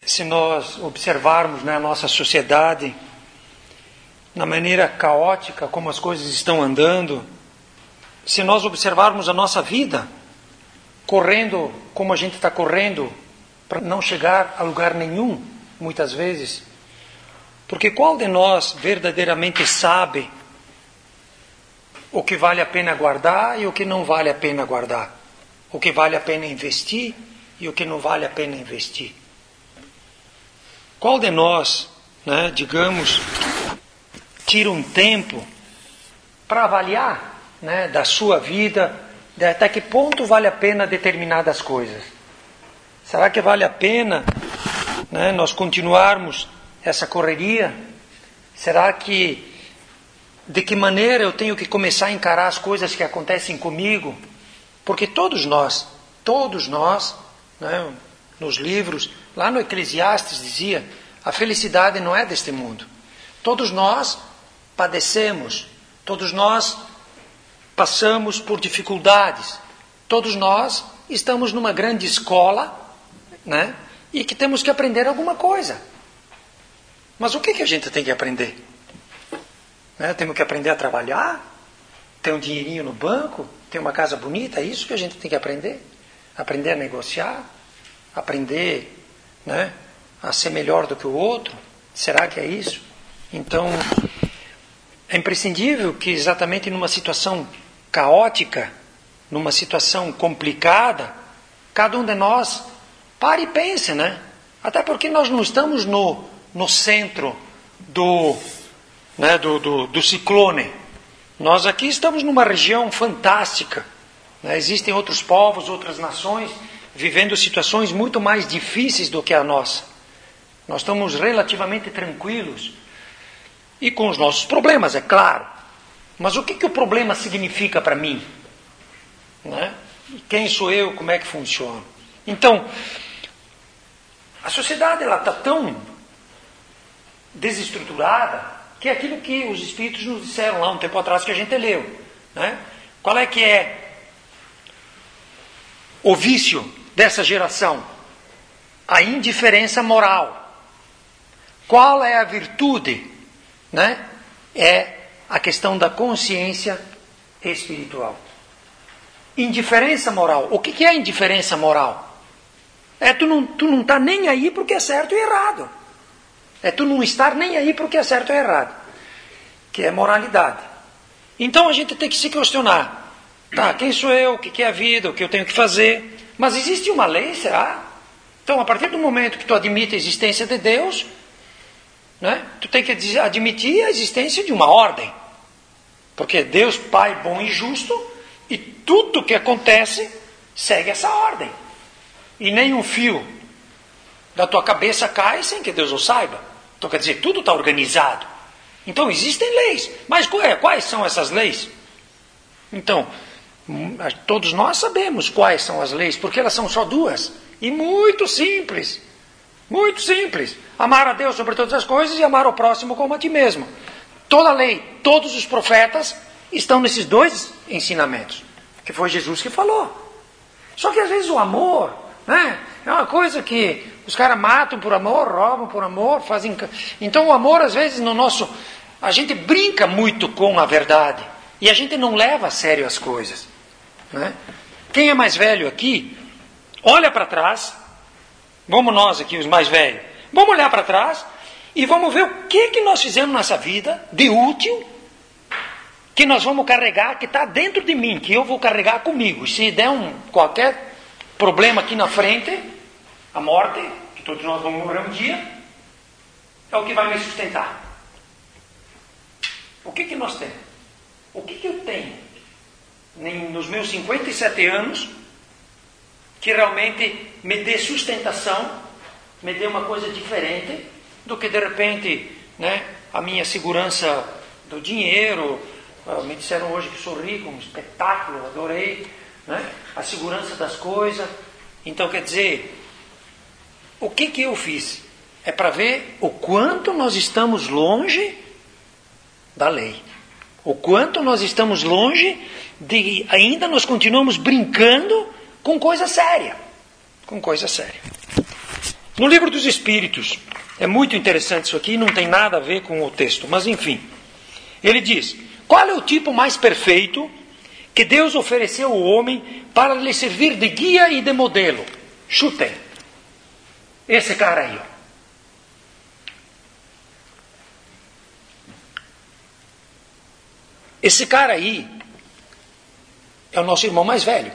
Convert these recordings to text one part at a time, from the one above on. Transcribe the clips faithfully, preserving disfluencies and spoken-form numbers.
se nós observarmos, né, a nossa sociedade, na maneira caótica como as coisas estão andando, se nós observarmos a nossa vida, correndo como a gente está correndo, para não chegar a lugar nenhum, muitas vezes, porque qual de nós verdadeiramente sabe o que vale a pena guardar e o que não vale a pena guardar? O que vale a pena investir e o que não vale a pena investir? Qual de nós, né, digamos, tira um tempo para avaliar, né, da sua vida, de até que ponto vale a pena determinadas coisas? Será que vale a pena, né, nós continuarmos essa correria? Será que, de que maneira eu tenho que começar a encarar as coisas que acontecem comigo? Porque todos nós, todos nós, né, nos livros, lá no Eclesiastes dizia, a felicidade não é deste mundo. Todos nós padecemos, todos nós passamos por dificuldades, todos nós estamos numa grande escola, né, e que temos que aprender alguma coisa. Mas o que, que a gente tem que aprender? Né, temos que aprender a trabalhar, ter um dinheirinho no banco, ter uma casa bonita, é isso que a gente tem que aprender? Aprender a negociar, aprender, né, a ser melhor do que o outro? Será que é isso? Então, é imprescindível que exatamente numa situação caótica, numa situação complicada, cada um de nós pare e pense, né? Até porque nós não estamos no, no centro do, né, do, do, do ciclone. Nós aqui estamos numa região fantástica, né? Existem outros povos, outras nações, vivendo situações muito mais difíceis do que a nossa. Nós estamos relativamente tranquilos. E com os nossos problemas, é claro. Mas o que, que o problema significa para mim? Né? Quem sou eu? Como é que funciona? Então, a sociedade está tão desestruturada que é aquilo que os Espíritos nos disseram lá um tempo atrás que a gente leu. Né? Qual é que é o vício dessa geração? A indiferença moral. Qual é a virtude? Né? É a questão da consciência espiritual. Indiferença moral. O que, que é indiferença moral? É tu não, tu não tá nem aí porque é certo e errado. É tu não estar nem aí porque é certo e errado. Que é moralidade. Então a gente tem que se questionar. Tá, quem sou eu? O que, que é a vida? O que eu tenho que fazer? Mas existe uma lei, será? Então a partir do momento que tu admite a existência de Deus, né, tu tem que admitir a existência de uma ordem. Porque Deus, Pai bom e justo, e tudo que acontece segue essa ordem. E nem um fio da tua cabeça cai sem que Deus o saiba. Então quer dizer, tudo está organizado. Então existem leis. Mas quais são essas leis? Então, todos nós sabemos quais são as leis, porque elas são só duas. E muito simples. Muito simples. Amar a Deus sobre todas as coisas e amar o próximo como a ti mesmo. Toda a lei, todos os profetas estão nesses dois ensinamentos. Que foi Jesus que falou. Só que às vezes o amor, né, é uma coisa que os caras matam por amor, roubam por amor, fazem... Então o amor às vezes no nosso... A gente brinca muito com a verdade. E a gente não leva a sério as coisas. Né? Quem é mais velho aqui, olha para trás... Vamos nós aqui, os mais velhos. Vamos olhar para trás e vamos ver o que, que nós fizemos nessa vida de útil, que nós vamos carregar, que está dentro de mim, que eu vou carregar comigo. E se der um, qualquer problema aqui na frente, a morte, que todos nós vamos morrer um dia, é o que vai me sustentar. O que, que nós temos? O que, que eu tenho nos meus cinquenta e sete anos que realmente me dê sustentação, me dê uma coisa diferente do que de repente, né, a minha segurança do dinheiro. Me disseram hoje que sou rico, um espetáculo, adorei, né, a segurança das coisas. Então quer dizer, o que que eu fiz? É para ver o quanto nós estamos longe da lei, o quanto nós estamos longe de, ainda nós continuamos brincando com coisa séria, com coisa séria. No Livro dos Espíritos, é muito interessante isso aqui, não tem nada a ver com o texto, mas enfim. Ele diz, qual é o tipo mais perfeito que Deus ofereceu ao homem para lhe servir de guia e de modelo? Chutem. Esse cara aí, ó. Esse cara aí é o nosso irmão mais velho.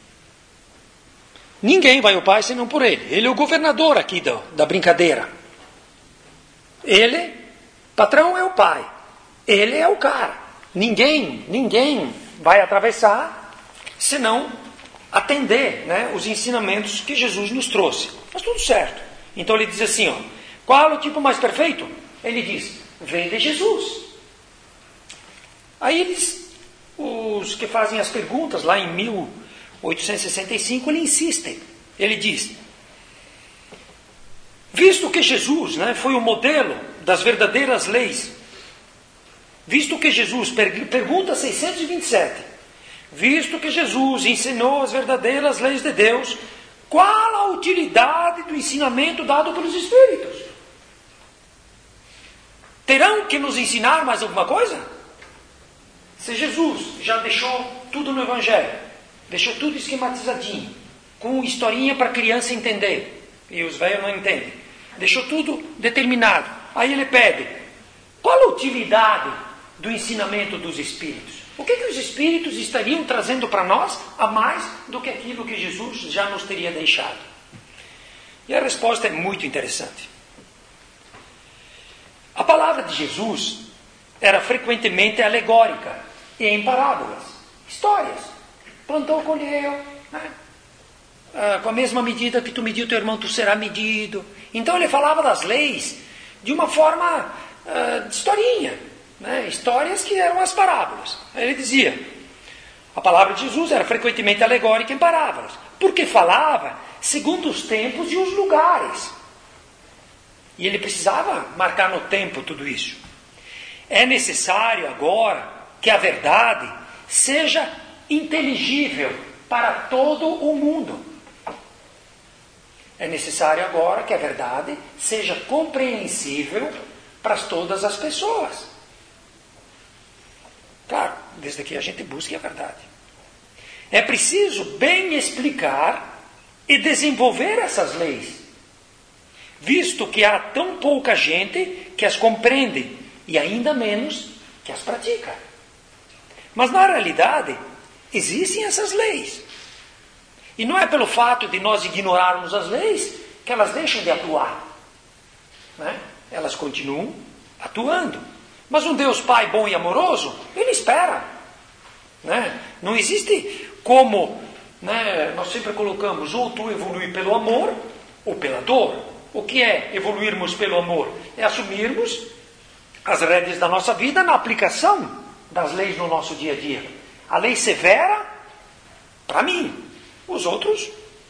Ninguém vai ao Pai senão por ele. Ele é o governador aqui da, da brincadeira. Ele, patrão é o Pai. Ele é o cara. Ninguém, ninguém vai atravessar senão atender, né, os ensinamentos que Jesus nos trouxe. Mas tudo certo. Então ele diz assim, ó, qual é o tipo mais perfeito? Ele diz, vem de Jesus. Aí eles, os que fazem as perguntas, lá em mil oitocentos e sessenta e cinco, ele insiste. Ele diz, visto que Jesus, né, foi o modelo das verdadeiras leis, visto que Jesus, pergunta seiscentos e vinte e sete, visto que Jesus ensinou as verdadeiras leis de Deus, qual a utilidade do ensinamento dado pelos Espíritos? Terão que nos ensinar mais alguma coisa? Se Jesus já deixou tudo no Evangelho, deixou tudo esquematizadinho, com historinha para a criança entender, e os velhos não entendem, deixou tudo determinado, aí ele pede, qual a utilidade do ensinamento dos Espíritos? O que, que os Espíritos estariam trazendo para nós a mais do que aquilo que Jesus já nos teria deixado? E a resposta é muito interessante. A palavra de Jesus era frequentemente alegórica e em parábolas, histórias. Plantou, colheu, né? Ah, com a mesma medida que tu mediu teu irmão, tu será medido. Então ele falava das leis de uma forma ah, de historinha, né? Histórias que eram as parábolas. Aí ele dizia, a palavra de Jesus era frequentemente alegórica em parábolas, porque falava segundo os tempos e os lugares. E ele precisava marcar no tempo tudo isso. É necessário agora que a verdade seja inteligível para todo o mundo. É necessário agora que a verdade seja compreensível para todas as pessoas. Claro, desde que a gente busque a verdade. É preciso bem explicar e desenvolver essas leis, visto que há tão pouca gente que as compreende e ainda menos que as pratica. Mas na realidade, existem essas leis. E não é pelo fato de nós ignorarmos as leis que elas deixam de atuar, né? Elas continuam atuando. Mas um Deus Pai bom e amoroso, Ele espera, né? Não existe como, né, nós sempre colocamos, ou tu evolui pelo amor, ou pela dor. O que é evoluirmos pelo amor? É assumirmos as rédeas da nossa vida na aplicação das leis no nosso dia a dia. A lei severa, para mim. Os outros,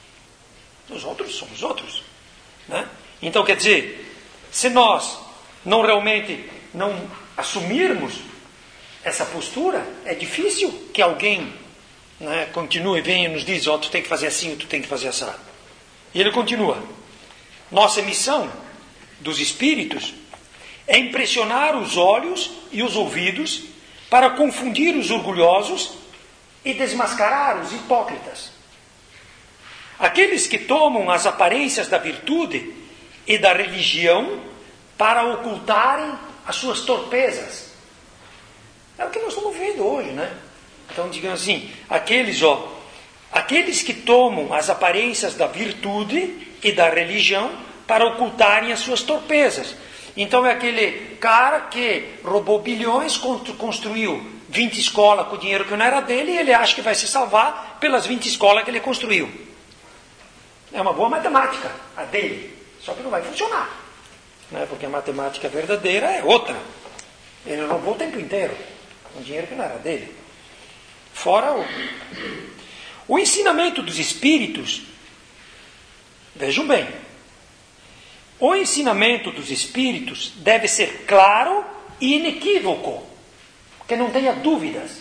os outros são os outros, né? Então, quer dizer, se nós não realmente não assumirmos essa postura, é difícil que alguém, né, continue e venha e nos diz, ó, oh, tu tem que fazer assim, ou tu tem que fazer assim. E ele continua. Nossa missão dos espíritos é impressionar os olhos e os ouvidos para confundir os orgulhosos e desmascarar os hipócritas. Aqueles que tomam as aparências da virtude e da religião para ocultarem as suas torpezas. É o que nós estamos vendo hoje, né? Então, digamos assim, aqueles, ó, aqueles que tomam as aparências da virtude e da religião para ocultarem as suas torpezas. Então é aquele cara que roubou bilhões, construiu vinte escolas com o dinheiro que não era dele e ele acha que vai se salvar pelas vinte escolas que ele construiu. É uma boa matemática, a dele, só que não vai funcionar, né? Porque a matemática verdadeira é outra. Ele roubou o tempo inteiro, com dinheiro que não era dele. Fora o... O ensinamento dos espíritos, vejam bem, o ensinamento dos espíritos deve ser claro e inequívoco, que não tenha dúvidas,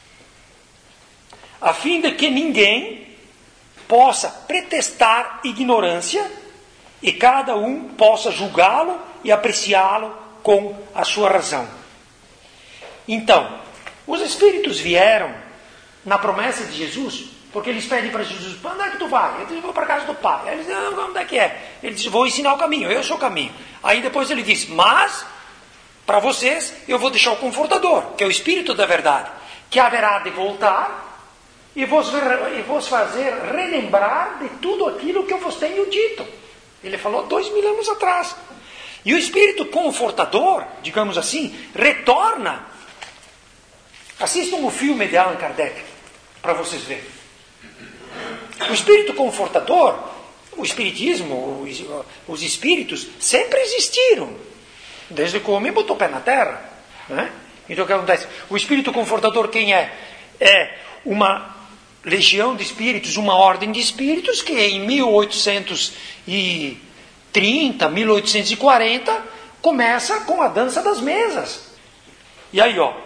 a fim de que ninguém possa pretextar ignorância e cada um possa julgá-lo e apreciá-lo com a sua razão. Então, os espíritos vieram na promessa de Jesus, porque eles pedem para Jesus: onde é que tu vai? Ele diz: eu vou para a casa do Pai. Aí eles dizem: não, onde é que é? Ele diz: vou ensinar o caminho, eu sou o caminho. Aí depois ele diz: mas, para vocês, eu vou deixar o Confortador, que é o Espírito da Verdade, que haverá de voltar e vos, e vos fazer relembrar de tudo aquilo que eu vos tenho dito. Ele falou dois mil anos atrás. E o Espírito Confortador, digamos assim, retorna. Assistam o filme de Allan Kardec, para vocês verem. O Espírito Confortador, o Espiritismo, os, os Espíritos, sempre existiram, desde que o homem botou o pé na Terra. Né? Então o que acontece? O Espírito Confortador quem é? É uma legião de espíritos, uma ordem de espíritos que em mil oitocentos e trinta, mil oitocentos e quarenta começa com a dança das mesas. E aí, ó,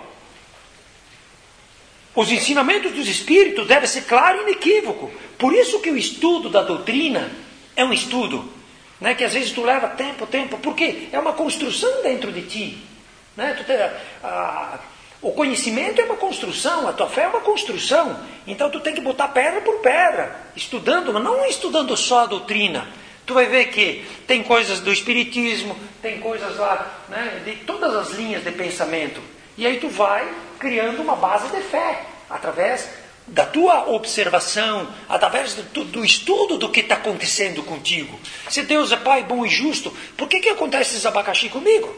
os ensinamentos dos espíritos devem ser claro e inequívoco. Por isso que o estudo da doutrina é um estudo, né, que às vezes tu leva tempo, tempo, porque é uma construção dentro de ti. Né? Tu tem, a, o conhecimento é uma construção, a tua fé é uma construção. Então tu tem que botar pedra por pedra, estudando, mas não estudando só a doutrina. Tu vai ver que tem coisas do espiritismo, tem coisas lá, né, de todas as linhas de pensamento. E aí tu vai criando uma base de fé, através da tua observação, através do, do estudo do que está acontecendo contigo. Se Deus é Pai bom e justo, por que que acontece esses abacaxi comigo?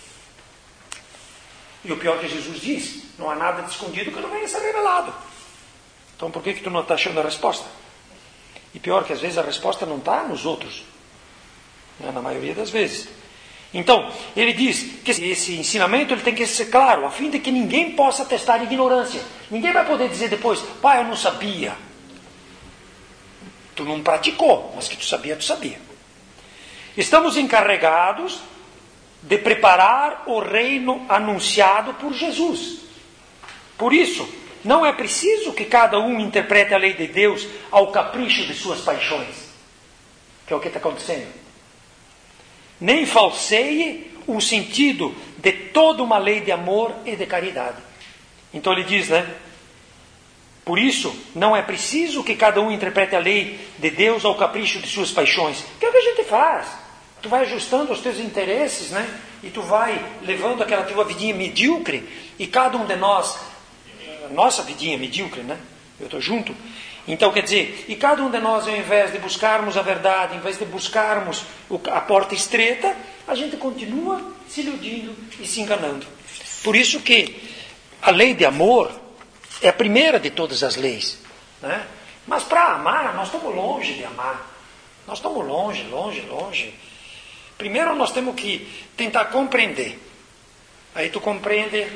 E o pior que Jesus diz: não há nada de escondido que não venha a ser revelado. Então por que que tu não está achando a resposta? E pior que às vezes a resposta não está nos outros, né? Na maioria das vezes. Então, ele diz que esse ensinamento ele tem que ser claro, a fim de que ninguém possa atestar ignorância. Ninguém vai poder dizer depois: pai, eu não sabia. Tu não praticou, mas que tu sabia, tu sabia. Estamos encarregados de preparar o reino anunciado por Jesus. Por isso, não é preciso que cada um interprete a lei de Deus ao capricho de suas paixões, que é o que está acontecendo. Nem falseie o sentido de toda uma lei de amor e de caridade. Então ele diz, né? Por isso, não é preciso que cada um interprete a lei de Deus ao capricho de suas paixões. Que é o que a gente faz. Tu vai ajustando os teus interesses, né? E tu vai levando aquela tua vidinha medíocre. E cada um de nós, nossa vidinha medíocre, né? Eu estou junto. Então, quer dizer, e cada um de nós, ao invés de buscarmos a verdade, ao invés de buscarmos a porta estreita, a gente continua se iludindo e se enganando. Por isso que a lei de amor é a primeira de todas as leis. Né? Mas para amar, nós estamos longe de amar. Nós estamos longe, longe, longe. Primeiro nós temos que tentar compreender. Aí tu compreende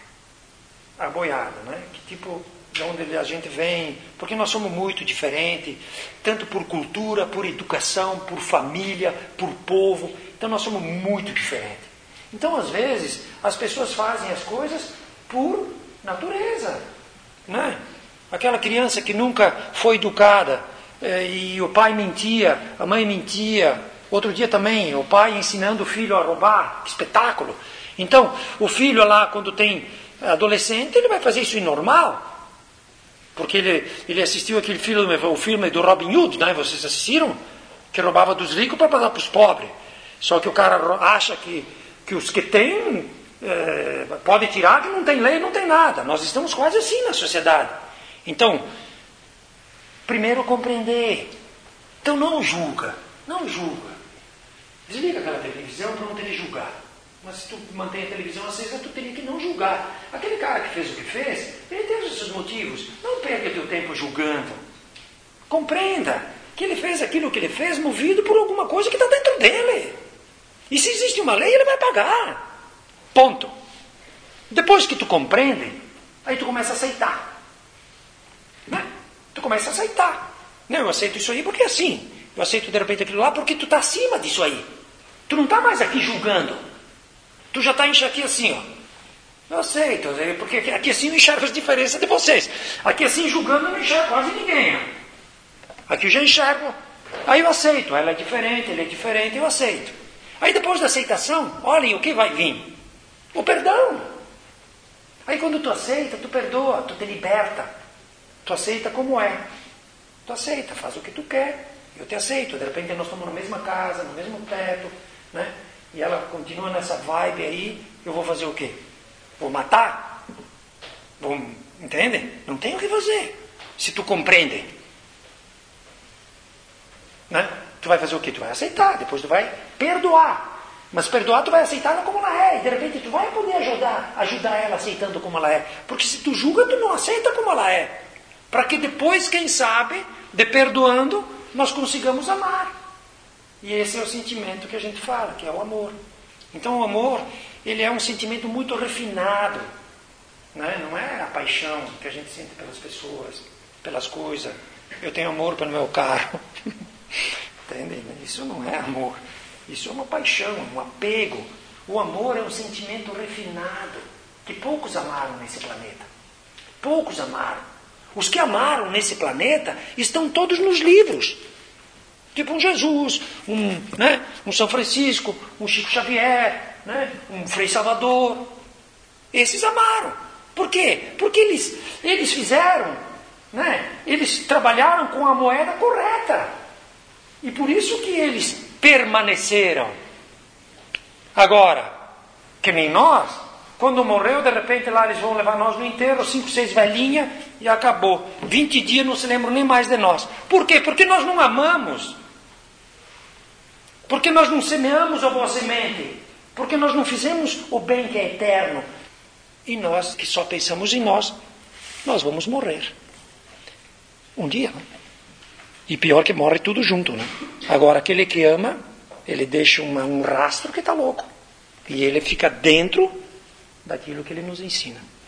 a boiada, né? Que tipo... de onde a gente vem, porque nós somos muito diferentes, tanto por cultura, por educação, por família, por povo, então nós somos muito diferentes. Então, às vezes, as pessoas fazem as coisas por natureza, né? Aquela criança que nunca foi educada, eh, e o pai mentia, a mãe mentia, outro dia também, o pai ensinando o filho a roubar, que espetáculo. Então, o filho lá, quando tem adolescente, ele vai fazer isso normal. Porque ele, ele assistiu aquele filme, o filme do Robin Hood, né? Vocês assistiram? Que roubava dos ricos para dar para os pobres. Só que o cara acha que, que os que têm, é, pode tirar, que não tem lei, não tem nada. Nós estamos quase assim na sociedade. Então, primeiro compreender. Então não julga, não julga. Desliga aquela televisão para não ter que julgar. Mas se tu mantém a televisão acesa, tu teria que não julgar. Aquele cara que fez o que fez, ele teve os seus motivos. Não perca teu tempo julgando. Compreenda que ele fez aquilo que ele fez movido por alguma coisa que está dentro dele. E se existe uma lei, ele vai pagar. Ponto. Depois que tu compreende, aí tu começa a aceitar. Né? Tu começa a aceitar. Não, eu aceito isso aí porque é assim. Eu aceito de repente aquilo lá porque tu está acima disso aí. Tu não está mais aqui julgando. Tu já está aqui assim, ó. Eu aceito, porque aqui assim eu enxergo as diferenças de vocês. Aqui assim, julgando, eu não enxergo quase ninguém. Ó. Aqui eu já enxergo Aí eu aceito, ela é diferente, ele é diferente, eu aceito. Aí depois da aceitação, olhem o que vai vir. O perdão. Aí quando tu aceita, tu perdoa, tu te liberta. Tu aceita como é. Tu aceita, faz o que tu quer. Eu te aceito. De repente nós estamos na mesma casa, no mesmo teto, né? E ela continua nessa vibe aí, eu vou fazer o quê? Vou matar? Vou, entende? Não tem o que fazer. Se tu compreende. Né? Tu vai fazer o quê? Tu vai aceitar, depois tu vai perdoar. Mas perdoar, tu vai aceitar ela como ela é. E de repente tu vai poder ajudar, ajudar ela aceitando como ela é. Porque se tu julga, tu não aceita como ela é. Para que depois, quem sabe, de perdoando, nós consigamos amar. E esse é o sentimento que a gente fala, que é o amor. Então o amor, ele é um sentimento muito refinado. Né? Não é a paixão que a gente sente pelas pessoas, pelas coisas. Eu tenho amor pelo meu carro. Entende? Isso não é amor. Isso é uma paixão, um apego. O amor é um sentimento refinado que poucos amaram nesse planeta. Poucos amaram. Os que amaram nesse planeta estão todos nos livros. Tipo um Jesus, um, né, um São Francisco, um Chico Xavier, né, um Frei Salvador. Esses amaram. Por quê? Porque eles, eles fizeram, né, eles trabalharam com a moeda correta. E por isso que eles permaneceram. Agora, que nem nós, quando morreu, de repente lá eles vão levar nós no enterro, cinco, seis velhinhas, e acabou. vinte dias não se lembram nem mais de nós. Por quê? Porque nós não amamos. Porque nós não semeamos a boa semente. Porque nós não fizemos o bem que é eterno. E nós, que só pensamos em nós, nós vamos morrer. Um dia. E pior que morre tudo junto, né? Agora, aquele que ama, ele deixa uma, um rastro que está louco. E ele fica dentro daquilo que ele nos ensina.